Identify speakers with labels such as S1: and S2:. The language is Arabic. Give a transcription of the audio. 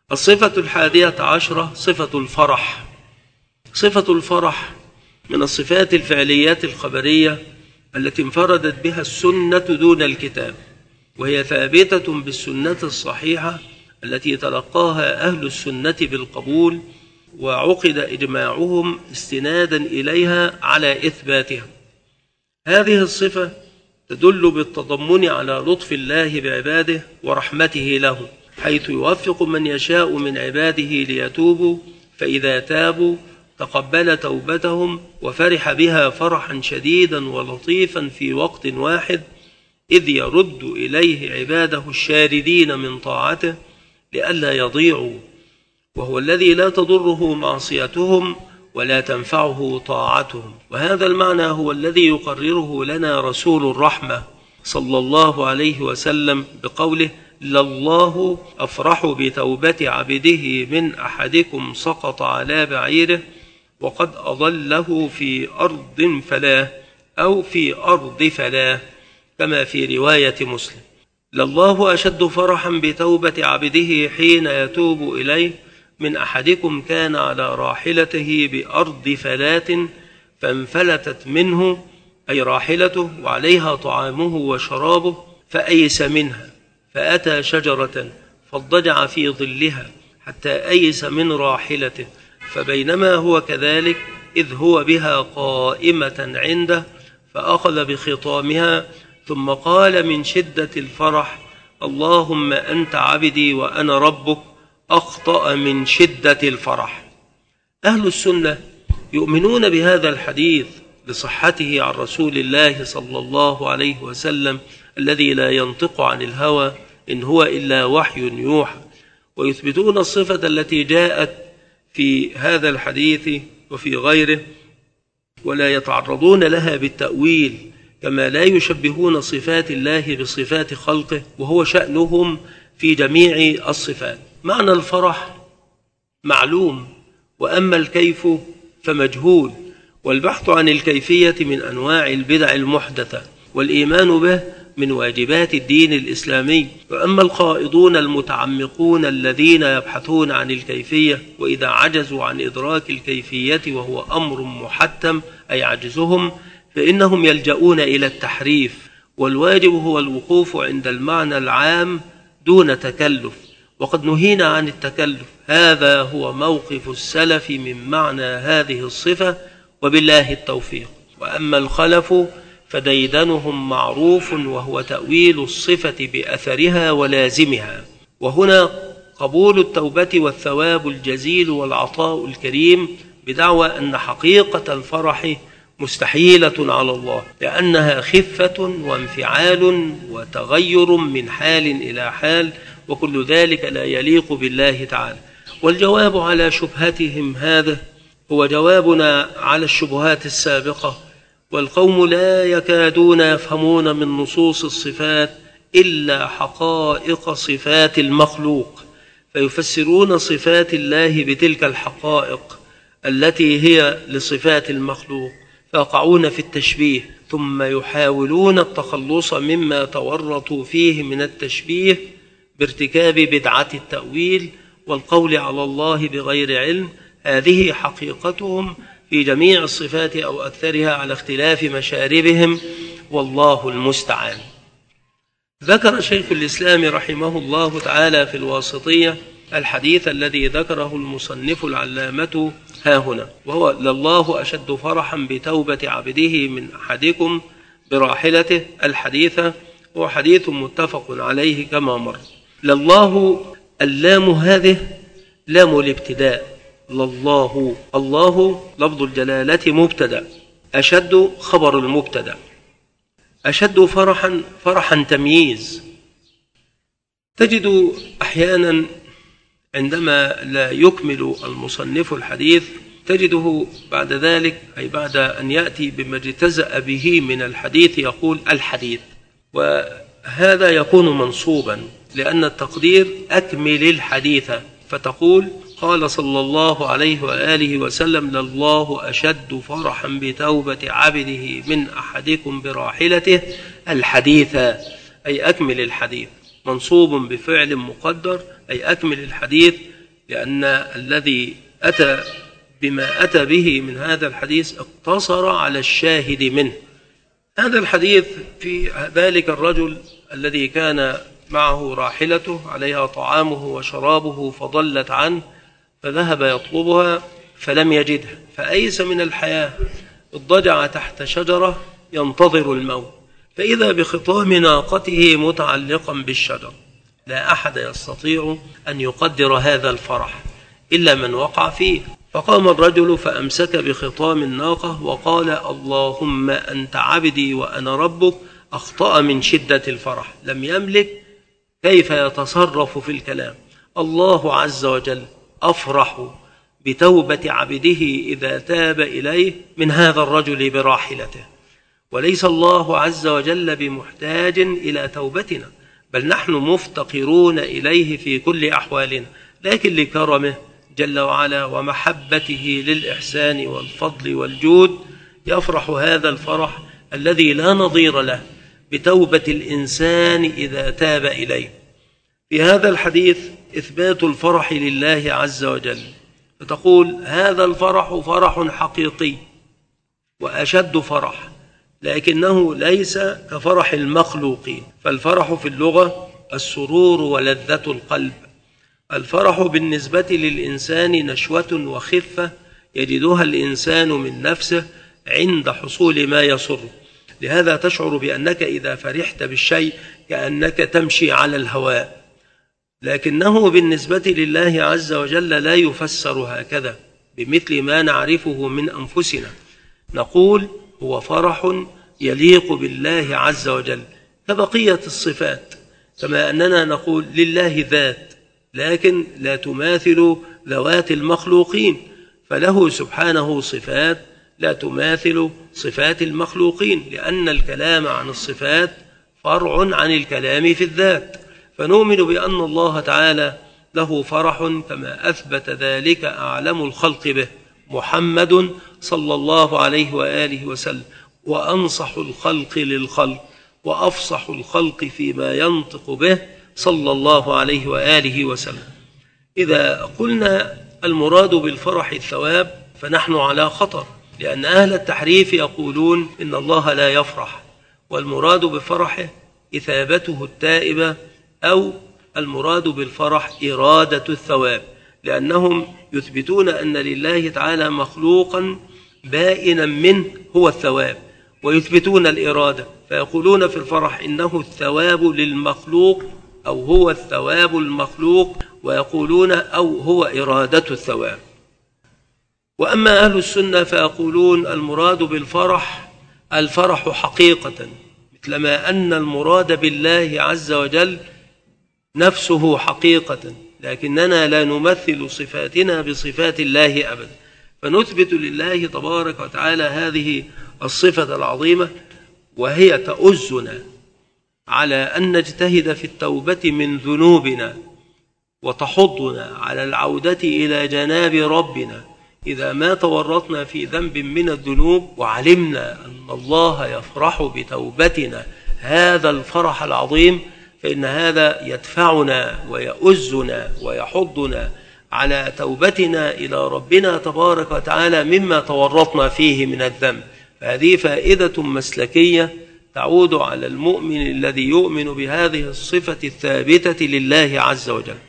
S1: الصفة 11 صفة الفرح. صفة الفرح من الصفات الفعليات الخبرية التي انفردت بها السنة دون الكتاب، وهي ثابتة بالسنة الصحيحة التي تلقاها أهل السنة بالقبول، وعقد إجماعهم استنادا إليها على إثباتها. هذه الصفة تدل بالتضمن على لطف الله بعباده ورحمته لهم، حيث يوفق من يشاء من عباده ليتوبوا، فإذا تابوا تقبل توبتهم وفرح بها فرحا شديدا ولطيفا في وقت واحد، إذ يرد إليه عباده الشاردين من طاعته لئلا يضيعوا، وهو الذي لا تضره معصيتهم ولا تنفعه طاعتهم. وهذا المعنى هو الذي يقرره لنا رسول الرحمة صلى الله عليه وسلم بقوله: لله أفرح بتوبة عبده من أحدكم سقط على بعيره وقد أضله في أرض فلاه، أو في أرض فلاه، كما في رواية مسلم. لله أشد فرحا بتوبة عبده حين يتوب إليه من أحدكم كان على راحلته بأرض فلاة فانفلتت منه، أي راحلته، وعليها طعامه وشرابه، فأيس منها فأتى شجرة فاضطجع في ظلها حتى أيس من راحلته، فبينما هو كذلك إذ هو بها قائمة عنده فأخذ بخطامها، ثم قال من شدة الفرح: اللهم أنت عبدي وأنا ربك، أخطأ من شدة الفرح. أهل السنة يؤمنون بهذا الحديث لصحته عن رسول الله صلى الله عليه وسلم الذي لا ينطق عن الهوى إن هو إلا وحي يوحى، ويثبتون الصفة التي جاءت في هذا الحديث وفي غيره، ولا يتعرضون لها بالتأويل، كما لا يشبهون صفات الله بصفات خلقه، وهو شأنهم في جميع الصفات. معنى الفرح معلوم، وأما الكيف فمجهول، والبحث عن الكيفية من أنواع البدع المحدثة، والإيمان به من واجبات الدين الإسلامي. وأما الخائضون المتعمقون الذين يبحثون عن الكيفية، وإذا عجزوا عن إدراك الكيفية وهو أمر محتم أي عجزهم، فإنهم يلجؤون إلى التحريف، والواجب هو الوقوف عند المعنى العام دون تكلف، وقد نهينا عن التكلف. هذا هو موقف السلف من معنى هذه الصفة، وبالله التوفيق. وأما الخلف فديدنهم معروف، وهو تأويل الصفة بأثرها ولازمها، وهنا قبول التوبة والثواب الجزيل والعطاء الكريم، بدعوى أن حقيقة الفرح مستحيلة على الله، لأنها خفة وانفعال وتغير من حال إلى حال، وكل ذلك لا يليق بالله تعالى. والجواب على شبهتهم هذا هو جوابنا على الشبهات السابقة. والقوم لا يكادون يفهمون من نصوص الصفات إلا حقائق صفات المخلوق، فيفسرون صفات الله بتلك الحقائق التي هي لصفات المخلوق، فيقعون في التشبيه، ثم يحاولون التخلص مما تورطوا فيه من التشبيه بارتكاب بدعة التأويل والقول على الله بغير علم. هذه حقيقتهم في جميع الصفات أو أكثرها على اختلاف مشاربهم، والله المستعان. ذكر شيخ الإسلام رحمه الله تعالى في الواسطية الحديث الذي ذكره المصنف العلامة هاهنا، وهو: لله أشد فرحا بتوبة عبده من أحدكم براحلته. الحديث هو حديث متفق عليه كما مر. لله، اللام هذه لام الابتداء، لله، الله لفظ الجلالة مبتدأ، أشد خبر المبتدأ. أشد فرحا، فرحا تمييز. تجد أحيانا عندما لا يكمل المصنف الحديث تجده بعد ذلك، أي بعد أن يأتي بما اجتزأ به من الحديث، يقول الحديث، وهذا يكون منصوبا لأن التقدير أكمل الحديث، فتقول: قال صلى الله عليه وآله وسلم: لله أشد فرحا بتوبة عبده من أحدكم براحلته. الحديث أي أكمل الحديث، منصوب بفعل مقدر، أي أكمل الحديث، لأن الذي أتى بما أتى به من هذا الحديث اقتصر على الشاهد منه. هذا الحديث في ذلك الرجل الذي كان معه راحلته عليها طعامه وشرابه فضلت عنه، فذهب يطلبها فلم يجدها، فأيس من الحياة، اضطجع تحت شجرة ينتظر الموت، فإذا بخطام ناقته متعلقا بالشجر. لا أحد يستطيع أن يقدر هذا الفرح إلا من وقع فيه. فقام الرجل فأمسك بخطام الناقة وقال: اللهم أنت عبدي وأنا ربك. أخطأ من شدة الفرح، لم يملك كيف يتصرف في الكلام. الله عز وجل أفرح بتوبة عبده إذا تاب إليه من هذا الرجل براحلته، وليس الله عز وجل بمحتاج إلى توبتنا، بل نحن مفتقرون إليه في كل أحوالنا، لكن لكرمه جل وعلا ومحبته للإحسان والفضل والجود يفرح هذا الفرح الذي لا نظير له بتوبة الإنسان إذا تاب إليه. في هذا الحديث إثبات الفرح لله عز وجل، فتقول هذا الفرح فرح حقيقي وأشد فرح، لكنه ليس كفرح المخلوقين. فالفرح في اللغة السرور ولذة القلب. الفرح بالنسبة للإنسان نشوة وخفة يجدها الإنسان من نفسه عند حصول ما يسر، لهذا تشعر بأنك إذا فرحت بالشيء كأنك تمشي على الهواء، لكنه بالنسبة لله عز وجل لا يفسر هكذا بمثل ما نعرفه من أنفسنا. نقول هو فرح يليق بالله عز وجل كبقية الصفات، كما أننا نقول لله ذات لكن لا تماثل ذوات المخلوقين، فله سبحانه صفات لا تماثل صفات المخلوقين، لأن الكلام عن الصفات فرع عن الكلام في الذات. فنؤمن بأن الله تعالى له فرح كما أثبت ذلك أعلم الخلق به محمد صلى الله عليه وآله وسلم، وأنصح الخلق للخلق وأفصح الخلق فيما ينطق به صلى الله عليه وآله وسلم. إذا قلنا المراد بالفرح الثواب فنحن على خطر، لأن أهل التحريف يقولون إن الله لا يفرح، والمراد بفرحه إثابته التائبة، أو المراد بالفرح إرادة الثواب، لأنهم يثبتون أن لله تعالى مخلوقا بائنا منه هو الثواب، ويثبتون الإرادة، فيقولون في الفرح إنه الثواب للمخلوق أو هو الثواب المخلوق، ويقولون أو هو إرادة الثواب. وأما أهل السنة فيقولون المراد بالفرح الفرح حقيقة، مثلما أن المراد بالله عز وجل نفسه حقيقة، لكننا لا نمثل صفاتنا بصفات الله أبدا، فنثبت لله تبارك وتعالى هذه الصفة العظيمة، وهي تؤزنا على أن نجتهد في التوبة من ذنوبنا، وتحضنا على العودة إلى جناب ربنا إذا ما تورطنا في ذنب من الذنوب، وعلمنا أن الله يفرح بتوبتنا هذا الفرح العظيم، فإن هذا يدفعنا ويؤزنا ويحضنا على توبتنا إلى ربنا تبارك وتعالى مما تورطنا فيه من الذنب. فهذه فائدة مسلكية تعود على المؤمن الذي يؤمن بهذه الصفة الثابتة لله عز وجل.